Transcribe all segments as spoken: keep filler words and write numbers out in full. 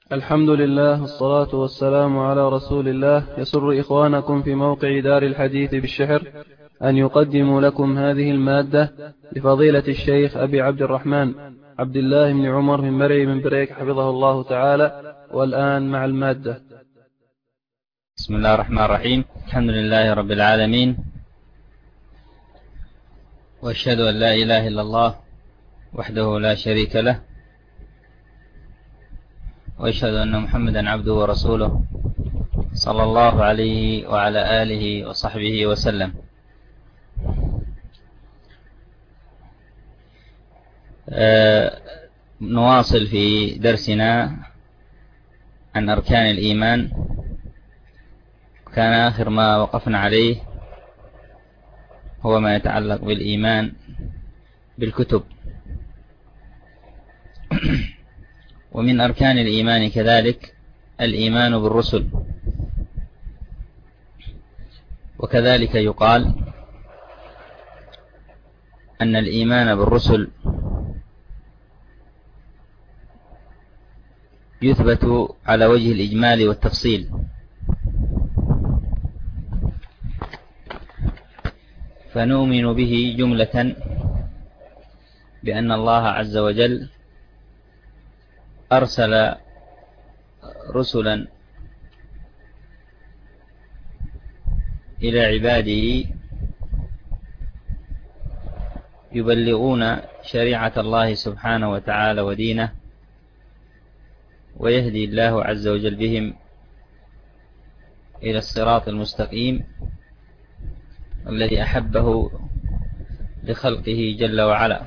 الحمد لله والصلاة والسلام على رسول الله. يسر إخوانكم في موقع دار الحديث بالشحر أن يقدموا لكم هذه المادة لفضيلة الشيخ أبي عبد الرحمن عبد الله بن عمر من مرعي من بريك حفظه الله تعالى. والآن مع المادة. بسم الله الرحمن الرحيم. الحمد لله رب العالمين، وأشهد أن لا إله إلا الله وحده لا شريك له، وأشهد أن محمدا عبده ورسوله صلى الله عليه وعلى آله وصحبه وسلم. آه نواصل في درسنا عن أركان الإيمان. كان آخر ما وقفنا عليه هو ما يتعلق بالإيمان بالكتب. ومن أركان الإيمان كذلك الإيمان بالرسل، وكذلك يقال أن الإيمان بالرسل يثبت على وجه الإجمال والتفصيل، فنؤمن به جملة بأن الله عز وجل أرسل رسلا إلى عباده يبلغون شريعة الله سبحانه وتعالى ودينه، ويهدي الله عز وجل بهم إلى الصراط المستقيم الذي أحبه لخلقه جل وعلا.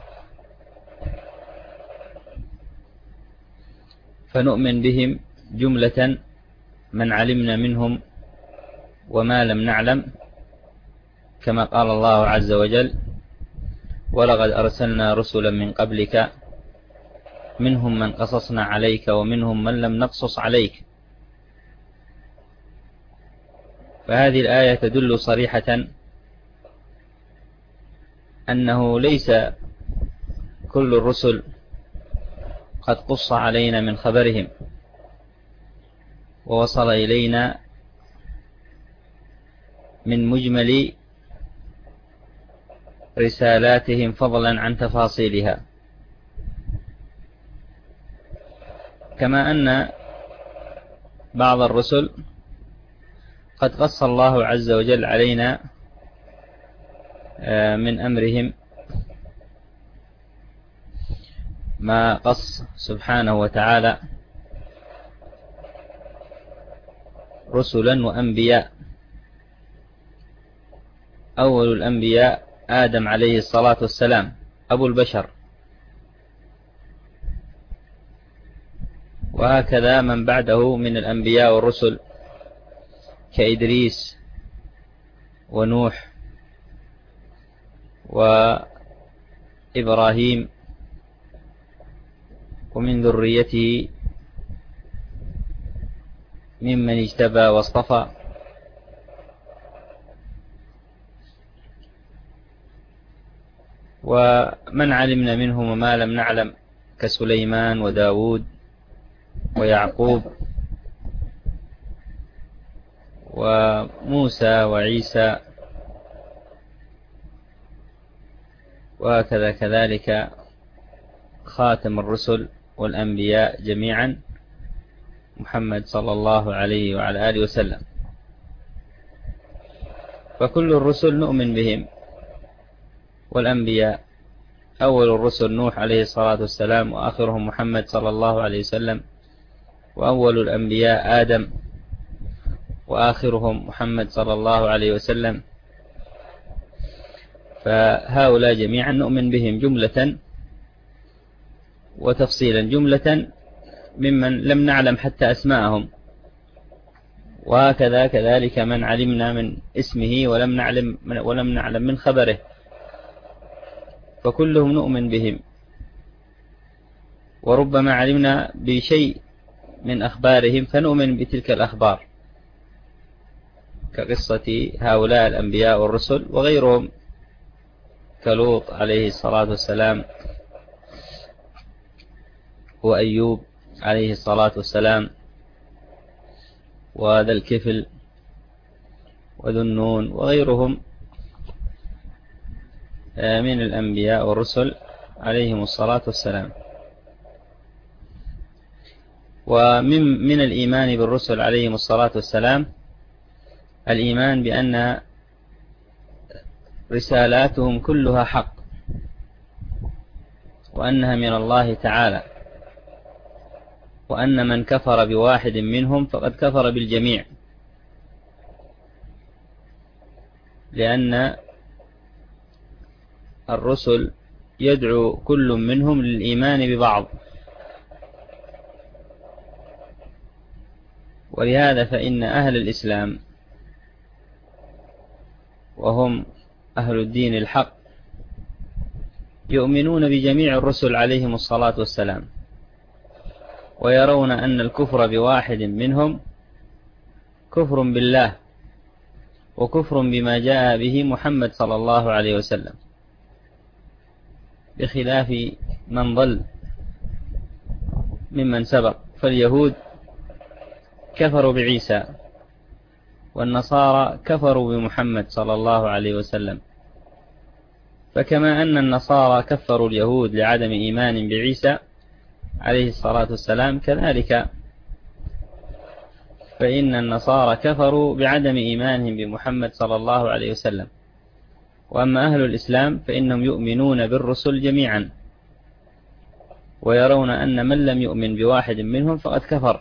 فنؤمن بهم جملة من علمنا منهم وما لم نعلم، كما قال الله عز وجل: ولقد أرسلنا رسلا من قبلك منهم من قصصنا عليك ومنهم من لم نقصص عليك. فهذه الآية تدل صريحة أنه ليس كل الرسل قد قص علينا من خبرهم ووصل إلينا من مجمل رسالاتهم فضلا عن تفاصيلها، كما أن بعض الرسل قد قص الله عز وجل علينا من أمرهم ما قص سبحانه وتعالى رسلا وأنبياء. أول الأنبياء آدم عليه الصلاة والسلام أبو البشر، وهكذا من بعده من الأنبياء والرسل كإدريس ونوح وإبراهيم، ومن ذريته ممن اجتبى واصطفى. ومن علمنا منهم وما لم نعلم كسليمان وداود ويعقوب وموسى وعيسى، وهكذا كذلك خاتم الرسل والأنبياء جميعا محمد صلى الله عليه وعلى آله وسلم. فكل الرسل نؤمن بهم، والأنبياء أول الرسل نوح عليه الصلاة والسلام، وآخرهم محمد صلى الله عليه وسلم، وأول الأنبياء آدم، وآخرهم محمد صلى الله عليه وسلم. فهؤلاء جميعا نؤمن بهم جملة وتفصيلا، جملة ممن لم نعلم حتى أسماءهم، وهكذا كذلك من علمنا من اسمه ولم نعلم ولم نعلم من خبره، فكلهم نؤمن بهم. وربما علمنا بشيء من أخبارهم فنؤمن بتلك الأخبار، كقصة هؤلاء الأنبياء والرسل وغيرهم كلوط عليه الصلاة والسلام وأيوب عليه الصلاة والسلام، وذا الكفل وذو النون وغيرهم من الأنبياء والرسل عليهم الصلاة والسلام. ومن من الإيمان بالرسل عليهم الصلاة والسلام الإيمان بأن رسالاتهم كلها حق، وأنها من الله تعالى، وأن من كفر بواحد منهم فقد كفر بالجميع، لأن الرسل يدعو كل منهم للإيمان ببعض. ولهذا فإن أهل الإسلام وهم أهل الدين الحق يؤمنون بجميع الرسل عليهم الصلاة والسلام، ويرون أن الكفر بواحد منهم كفر بالله وكفر بما جاء به محمد صلى الله عليه وسلم، بخلاف من ضل ممن سبق. فاليهود كفروا بعيسى، والنصارى كفروا بمحمد صلى الله عليه وسلم. فكما أن النصارى كفروا اليهود لعدم إيمان بعيسى عليه الصلاة والسلام، كذلك فإن النصارى كفروا بعدم إيمانهم بمحمد صلى الله عليه وسلم. وأما أهل الإسلام فإنهم يؤمنون بالرسل جميعا، ويرون أن من لم يؤمن بواحد منهم فقد كفر،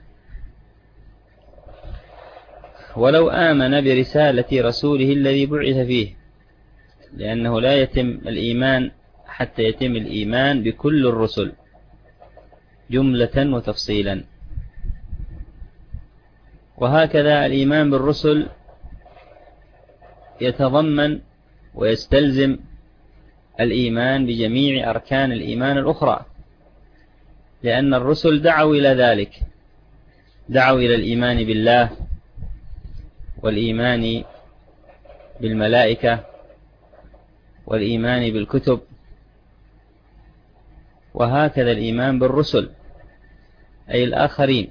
ولو آمن برسالة رسوله الذي بعث فيه، لأنه لا يتم الإيمان حتى يتم الإيمان بكل الرسل جملة وتفصيلا. وهكذا الإيمان بالرسل يتضمن ويستلزم الإيمان بجميع أركان الإيمان الأخرى، لأن الرسل دعوا إلى ذلك، دعوا إلى الإيمان بالله والإيمان بالملائكة والإيمان بالكتب، وهكذا الإيمان بالرسل أي الآخرين.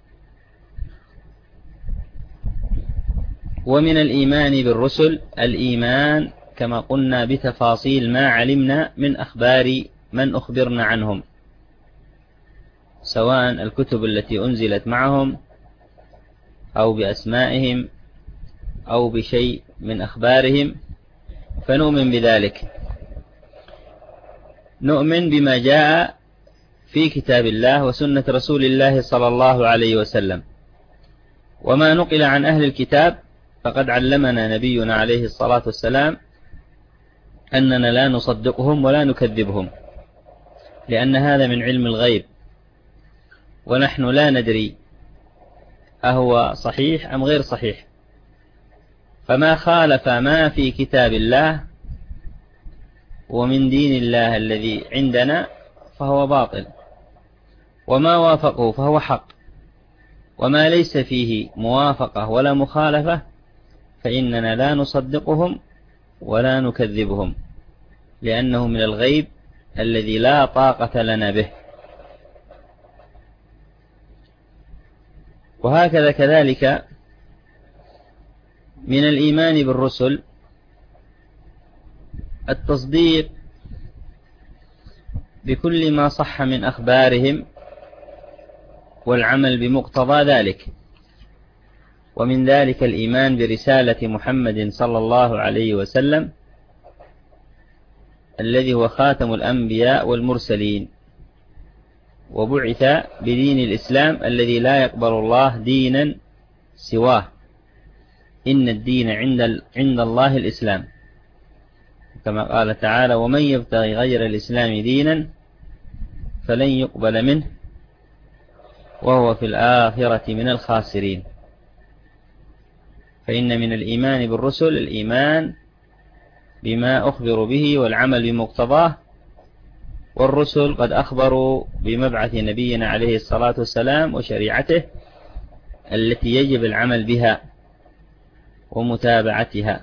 ومن الإيمان بالرسل الإيمان كما قلنا بتفاصيل ما علمنا من أخبار من أخبرنا عنهم، سواء الكتب التي أنزلت معهم أو بأسمائهم أو بشيء من أخبارهم، فنؤمن بذلك. نؤمن بما جاء في كتاب الله وسنة رسول الله صلى الله عليه وسلم. وما نقل عن أهل الكتاب فقد علمنا نبينا عليه الصلاة والسلام أننا لا نصدقهم ولا نكذبهم، لأن هذا من علم الغيب، ونحن لا ندري أهو صحيح أم غير صحيح. فما خالف ما في كتاب الله ومن دين الله الذي عندنا فهو باطل، وما وافقه فهو حق، وما ليس فيه موافقة ولا مخالفة فإننا لا نصدقهم ولا نكذبهم، لأنه من الغيب الذي لا طاقة لنا به. وهكذا كذلك من الإيمان بالرسل التصديق بكل ما صح من أخبارهم والعمل بمقتضى ذلك. ومن ذلك الإيمان برسالة محمد صلى الله عليه وسلم الذي هو خاتم الأنبياء والمرسلين، وبعث بدين الإسلام الذي لا يقبل الله دينا سواه، إن الدين عند عند الله الإسلام، كما قال تعالى: ومن يبتغي غير الإسلام دينا فلن يقبل منه وهو في الآخرة من الخاسرين. فإن من الإيمان بالرسل الإيمان بما أخبروا به والعمل بمقتضاه، والرسل قد أخبروا بمبعث نبينا عليه الصلاة والسلام وشريعته التي يجب العمل بها ومتابعتها.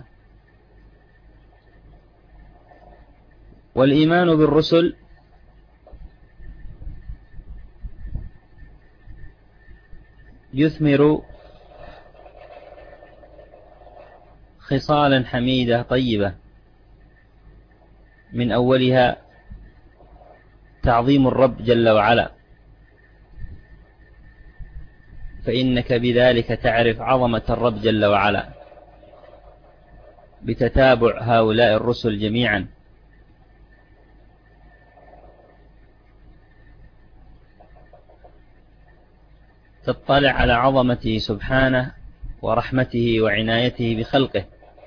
والإيمان بالرسل يثمر خصالا حميدة طيبة، من أولها تعظيم الرب جل وعلا، فإنك بذلك تعرف عظمة الرب جل وعلا بتتابع هؤلاء الرسل جميعا. تطلع على عظمته سبحانه ورحمته وعنايته بخلقه،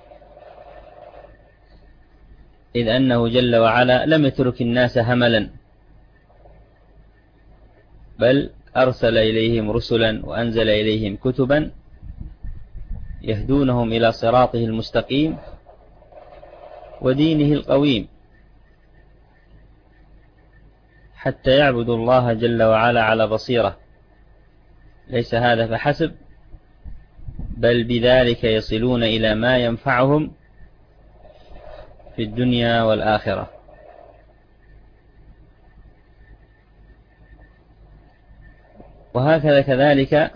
إذ أنه جل وعلا لم يترك الناس هملا، بل أرسل إليهم رسلا وأنزل إليهم كتبا يهدونهم إلى صراطه المستقيم ودينه القويم، حتى يعبدوا الله جل وعلا على بصيرة. ليس هذا فحسب، بل بذلك يصلون إلى ما ينفعهم في الدنيا والآخرة. وهكذا كذلك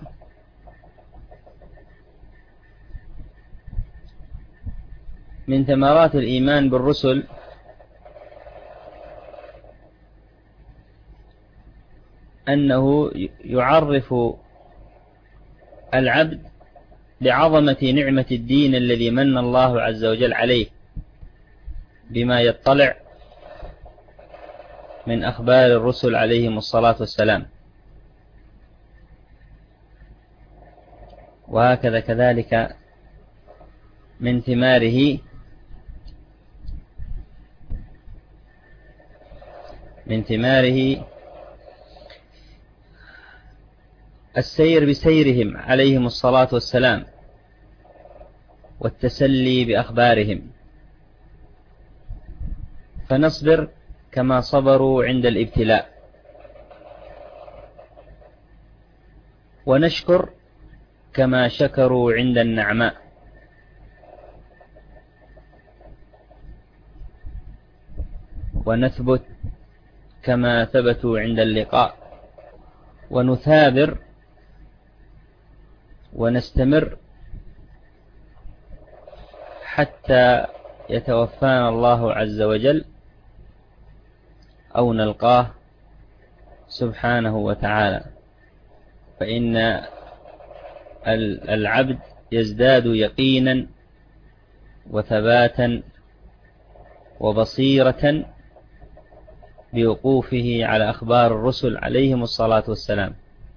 من ثمرات الإيمان بالرسل أنه يعرف العبد بعظمة نعمة الدين الذي من الله عز وجل عليه بما يطلع من أخبار الرسل عليهم الصلاة والسلام. وهكذا كذلك من ثماره من ثماره السير بسيرهم عليهم الصلاة والسلام والتسلي بأخبارهم، فنصبر كما صبروا عند الابتلاء، ونشكر كما شكروا عند النعماء، ونثبت كما ثبتوا عند اللقاء، ونثابر ونستمر حتى يتوفانا الله عز وجل أو نلقاه سبحانه وتعالى. فإن العبد يزداد يقينا وثباتا وبصيرة بوقوفه على أخبار الرسل عليهم الصلاة والسلام،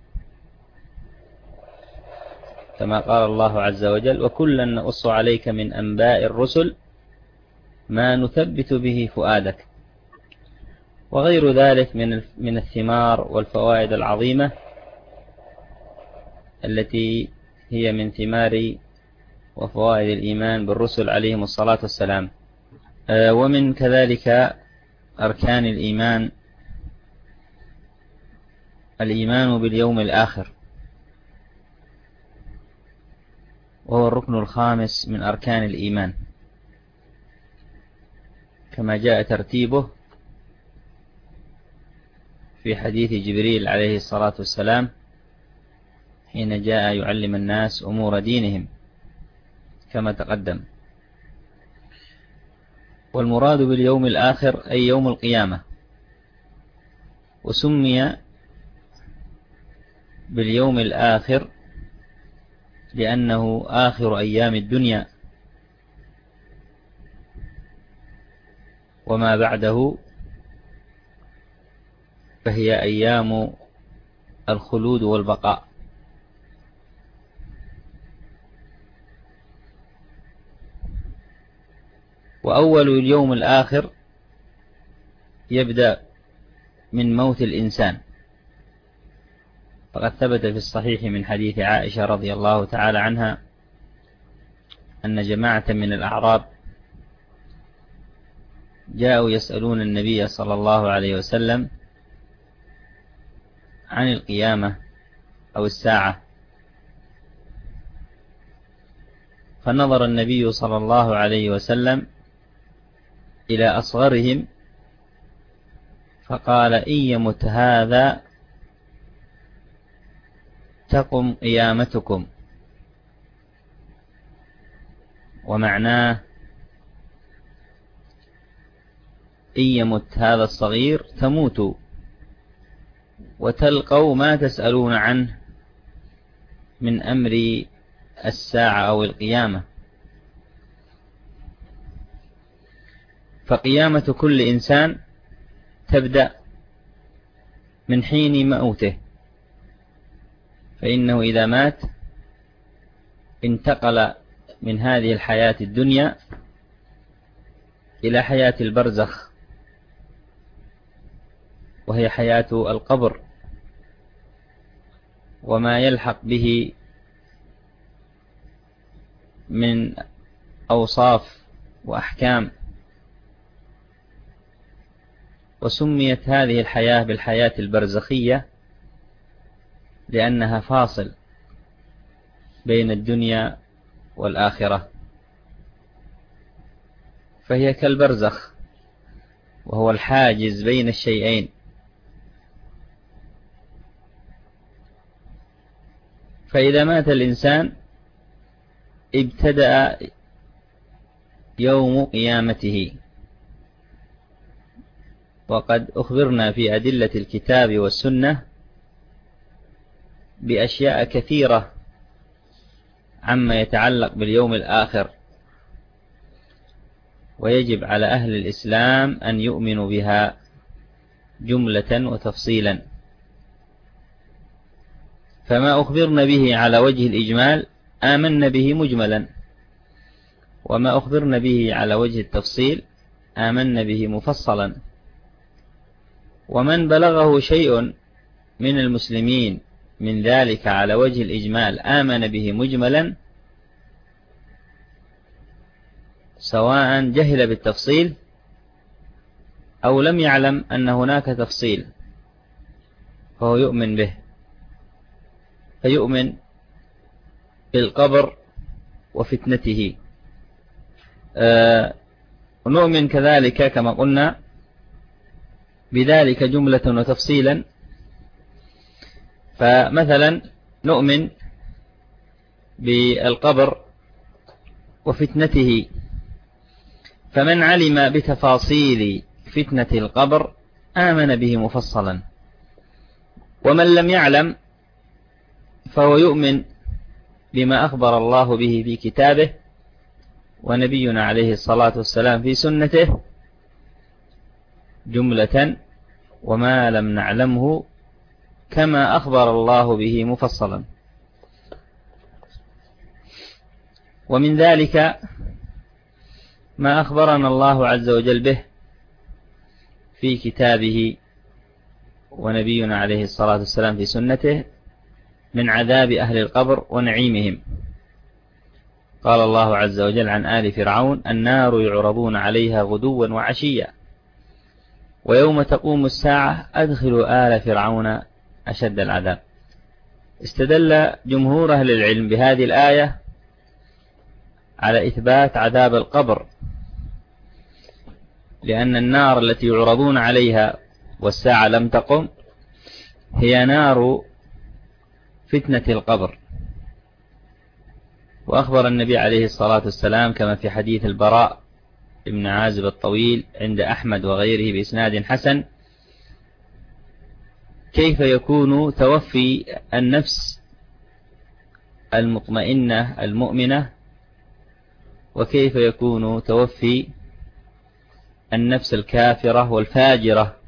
كما قال الله عز وجل: وكلا نقص عليك من أنباء الرسل ما نثبت به فؤادك، وغير ذلك من من الثمار والفوائد العظيمة التي هي من ثمار وفوائد الإيمان بالرسل عليهم الصلاة والسلام. ومن كذلك أركان الإيمان الإيمان باليوم الآخر، وهو الركن الخامس من أركان الإيمان، كما جاء ترتيبه في حديث جبريل عليه الصلاة والسلام حين جاء يعلم الناس أمور دينهم كما تقدم. والمراد باليوم الآخر أي يوم القيامة، وسمي باليوم الآخر لأنه آخر أيام الدنيا، وما بعده فهي أيام الخلود والبقاء. وأول اليوم الآخر يبدأ من موت الإنسان، فقد ثبت في الصحيح من حديث عائشة رضي الله تعالى عنها أن جماعة من الأعراب جاءوا يسألون النبي صلى الله عليه وسلم عن القيامة أو الساعة، فنظر النبي صلى الله عليه وسلم إلى أصغرهم فقال: إن يمت هذا تقم قيامتكم، ومعناه إن يمت هذا الصغير تموتوا وتلقوا ما تسألون عنه من أمر الساعة أو القيامة. فقيامة كل إنسان تبدأ من حين موته، فإنه إذا مات انتقل من هذه الحياة الدنيا إلى حياة البرزخ، وهي حياة القبر وما يلحق به من أوصاف وأحكام. وسميت هذه الحياة بالحياة البرزخية لأنها فاصل بين الدنيا والآخرة، فهي كالبرزخ وهو الحاجز بين الشيئين. فإذا مات الإنسان ابتدأ يوم قيامته، وقد أخبرنا في أدلة الكتاب والسنة بأشياء كثيرة عما يتعلق باليوم الآخر، ويجب على أهل الإسلام أن يؤمنوا بها جملة وتفصيلا. فما أخبرنا به على وجه الإجمال آمنا به مجملا، وما أخبرنا به على وجه التفصيل آمنا به مفصلا. ومن بلغه شيء من المسلمين من ذلك على وجه الإجمال آمن به مجملا، سواء جهل بالتفصيل أو لم يعلم أن هناك تفصيل، فهو يؤمن به، فيؤمن بالقبر وفتنته. آه ونؤمن كذلك كما قلنا بذلك جملة وتفصيلا. فمثلا نؤمن بالقبر وفتنته، فمن علم بتفاصيل فتنة القبر آمن به مفصلا، ومن لم يعلم فهو يؤمن بما أخبر الله به في كتابه ونبينا عليه الصلاة والسلام في سنته جملة، وما لم نعلمه كما أخبر الله به مفصلا. ومن ذلك ما أخبرنا الله عز وجل به في كتابه ونبينا عليه الصلاة والسلام في سنته من عذاب أهل القبر ونعيمهم. قال الله عز وجل عن آل فرعون: النار يعرضون عليها غدوا وعشيا ويوم تقوم الساعة أدخلوا آل فرعون أشد العذاب. استدل جمهور أهل العلم بهذه الآية على إثبات عذاب القبر، لأن النار التي يعرضون عليها والساعة لم تقم هي نار فتنة القبر. وأخبر النبي عليه الصلاة والسلام كما في حديث البراء ابن عازب الطويل عند أحمد وغيره بإسناد حسن: كيف يكون توفي النفس المطمئنة المؤمنة، وكيف يكون توفي النفس الكافرة والفاجرة،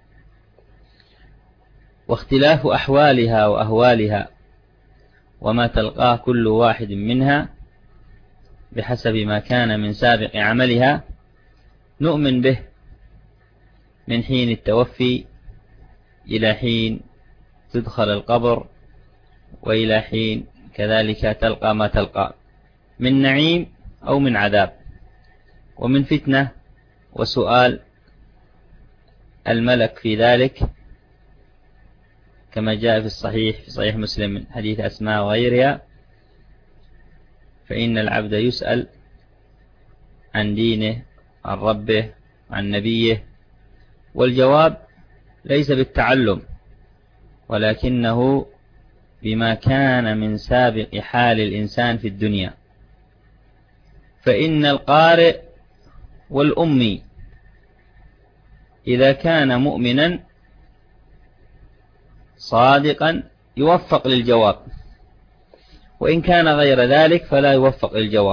واختلاف أحوالها وأهوالها وما تلقاه كل واحد منها بحسب ما كان من سابق عملها، نؤمن به من حين التوفي إلى حين تدخل القبر، وإلى حين كذلك تلقى ما تلقى من نعيم أو من عذاب، ومن فتنة وسؤال الملك في ذلك، كما جاء في الصحيح في صحيح مسلم من حديث أسماء وغيرها: فإن العبد يسأل عن دينه، عن ربه، عن نبيه، والجواب ليس بالتعلم ولكنه بما كان من سابق حال الإنسان في الدنيا، فإن القارئ والأمي إذا كان مؤمنا صادقا يوفق للجواب، وإن كان غير ذلك فلا يوفق للجواب.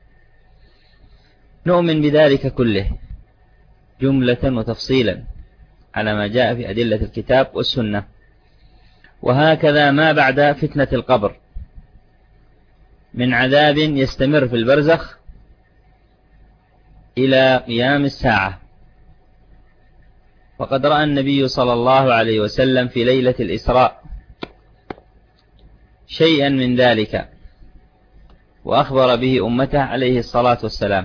نؤمن بذلك كله جملة وتفصيلا على ما جاء في أدلة الكتاب والسنة. وهكذا ما بعد فتنة القبر من عذاب يستمر في البرزخ إلى قيام الساعة. وقد رأى النبي صلى الله عليه وسلم في ليلة الإسراء شيئا من ذلك، وأخبر به أمته عليه الصلاة والسلام.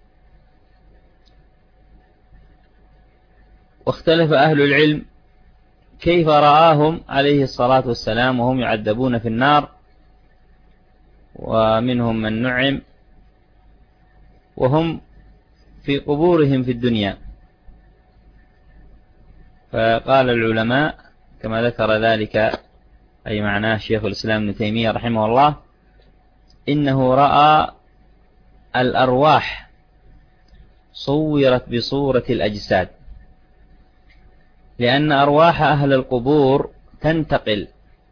واختلف أهل العلم كيف رآهم عليه الصلاة والسلام وهم يعذبون في النار، ومنهم من نعم وهم في قبورهم في الدنيا. فقال العلماء كما ذكر ذلك أي معناه شيخ الإسلام ابن تيمية رحمه الله، إنه رأى الأرواح صورت بصورة الأجساد، لأن أرواح أهل القبور تنتقل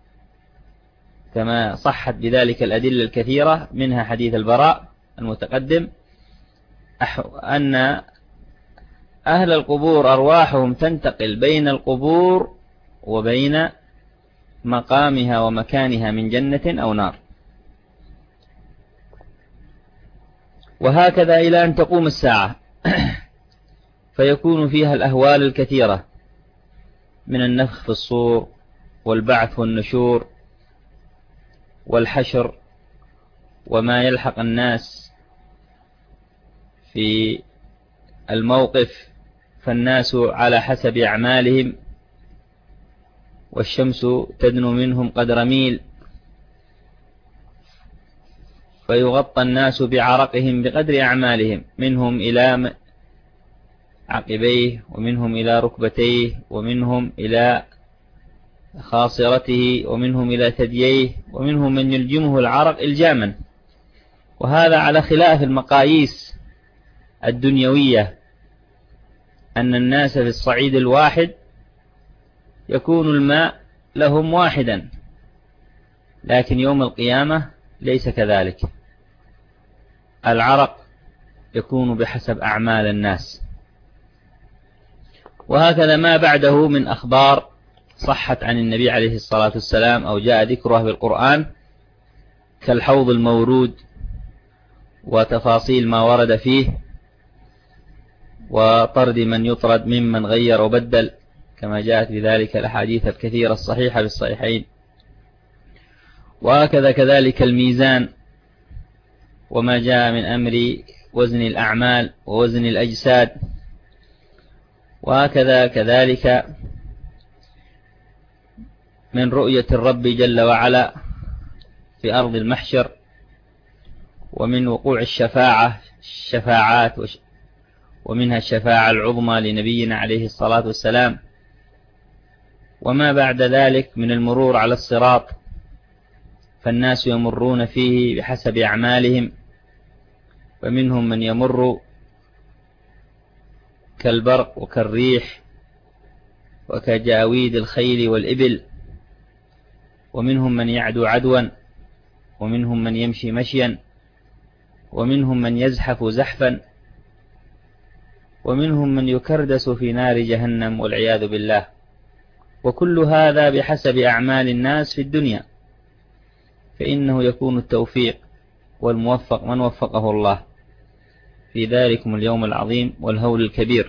كما صحت بذلك الأدلة الكثيرة، منها حديث البراء المتقدم أن أهل القبور أرواحهم تنتقل بين القبور وبين مقامها ومكانها من جنة أو نار، وهكذا إلى أن تقوم الساعة فيكون فيها الأهوال الكثيرة من النفخ في الصور والبعث والنشور والحشر وما يلحق الناس في الموقف، فالناس على حسب أعمالهم، والشمس تدنو منهم قدر ميل، فيغطى الناس بعرقهم بقدر أعمالهم، منهم إلى عقبيه ومنهم إلى ركبتيه ومنهم إلى خاصرته ومنهم إلى ثدييه، ومنهم من يلجمه العرق إلجاما. وهذا على خلاف المقاييس الدنيوية، أن الناس في الصعيد الواحد يكون الماء لهم واحدا، لكن يوم القيامة ليس كذلك، العرق يكون بحسب أعمال الناس. وهكذا ما بعده من أخبار صحت عن النبي عليه الصلاة والسلام أو جاء ذكرها في القرآن كالحوض المورود وتفاصيل ما ورد فيه، وطرد من يطرد ممن غير وبدل كما جاءت بذلك الأحاديث الكثيرة الصحيحة بالصحيحين. وهكذا كذلك الميزان وما جاء من أمر وزن الأعمال ووزن الأجساد. وهكذا كذلك من رؤية الرب جل وعلا في أرض المحشر، ومن وقوع الشفاعة الشفاعات ومنها الشفاعة العظمى لنبينا عليه الصلاة والسلام، وما بعد ذلك من المرور على الصراط، فالناس يمرون فيه بحسب أعمالهم، فمنهم من يمر كالبرق وكالريح وكجاويد الخيل والإبل، ومنهم من يعدو عدوا، ومنهم من يمشي مشيا، ومنهم من يزحف زحفا، ومنهم من يكردس في نار جهنم والعياذ بالله. وكل هذا بحسب أعمال الناس في الدنيا، فإنه يكون التوفيق والموفق من وفقه الله في ذلكم اليوم العظيم والهول الكبير.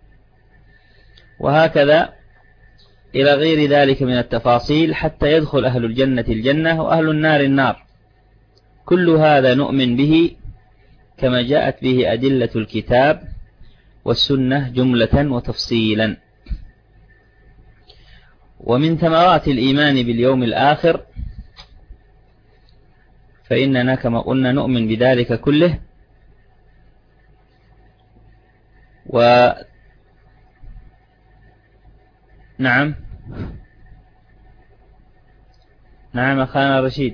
وهكذا إلى غير ذلك من التفاصيل حتى يدخل أهل الجنة الجنة وأهل النار النار. كل هذا نؤمن به كما جاءت به أدلة الكتاب والسنة جملة وتفصيلا. ومن ثمرات الإيمان باليوم الآخر فإننا كما قلنا نؤمن بذلك كله. و نعم نعم أخانا رشيد.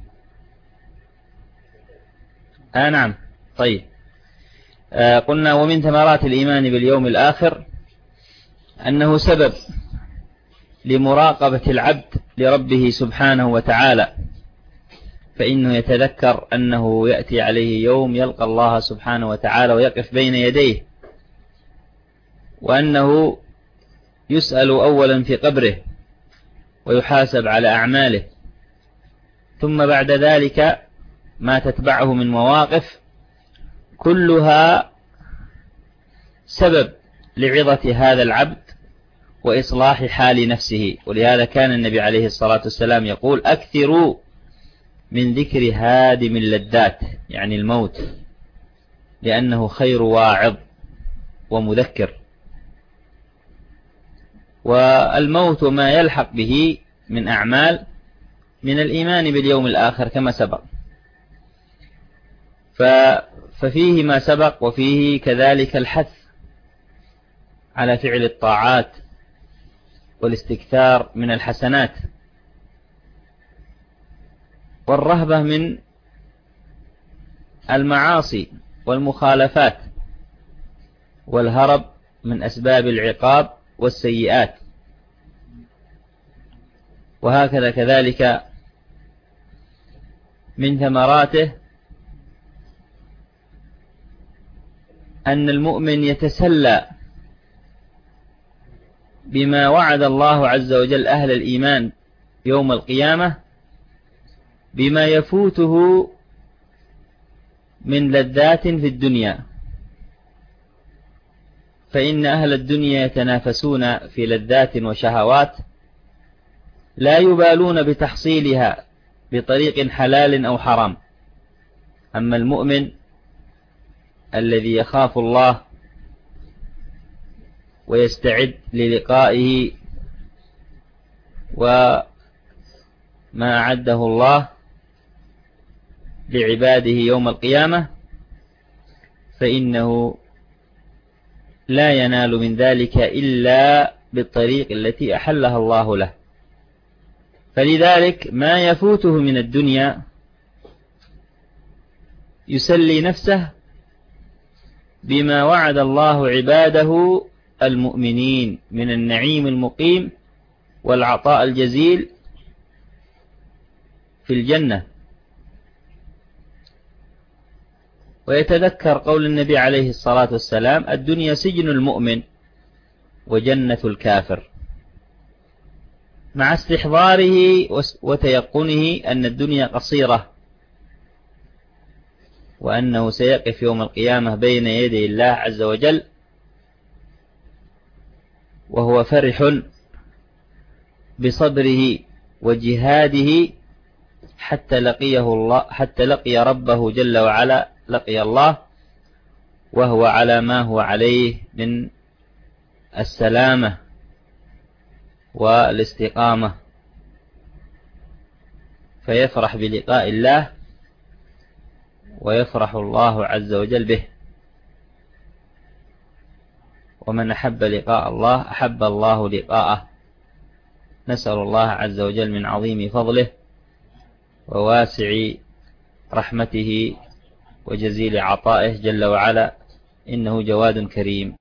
آه نعم. طيب آه قلنا ومن ثمرات الإيمان باليوم الآخر أنه سبب لمراقبة العبد لربه سبحانه وتعالى، فإنه يتذكر أنه يأتي عليه يوم يلقى الله سبحانه وتعالى ويقف بين يديه، وأنه يسأل أولا في قبره ويحاسب على أعماله، ثم بعد ذلك ما تتبعه من مواقف كلها سبب لعظة هذا العبد وإصلاح حال نفسه. ولهذا كان النبي عليه الصلاة والسلام يقول أكثروا من ذكر هادم اللذات، يعني الموت، لأنه خير واعظ ومذكر. والموت ما يلحق به من أعمال من الإيمان باليوم الآخر كما سبق، ففيه ما سبق وفيه كذلك الحث على فعل الطاعات والاستكثار من الحسنات والرهبة من المعاصي والمخالفات والهرب من أسباب العقاب والسيئات. وهكذا كذلك من ثمراته أن المؤمن يتسلى بما وعد الله عز وجل أهل الإيمان يوم القيامة بما يفوته من لذات في الدنيا، فإن أهل الدنيا يتنافسون في لذات وشهوات لا يبالون بتحصيلها بطريق حلال أو حرام. أما المؤمن الذي يخاف الله ويستعد للقائه وما أعده الله لعباده يوم القيامة، فإنه لا ينال من ذلك إلا بالطريق التي أحلها الله له. فلذلك ما يفوته من الدنيا يسلي نفسه بما وعد الله عباده المؤمنين من النعيم المقيم والعطاء الجزيل في الجنة. ويتذكر قول النبي عليه الصلاة والسلام الدنيا سجن المؤمن وجنة الكافر، مع استحضاره وتيقنه أن الدنيا قصيرة، وأنه سيقف يوم القيامة بين يدي الله عز وجل وهو فرح بصبره وجهاده حتى لقيه الله، حتى لقي ربه جل وعلا، لقي الله وهو على ما هو عليه من السلامة والاستقامة، فيفرح بلقاء الله ويفرح الله عز وجل به. ومن أحب لقاء الله أحب الله لقاءه. نسأل الله عز وجل من عظيم فضله وواسع رحمته وجزيل عطائه جل وعلا، إنه جواد كريم.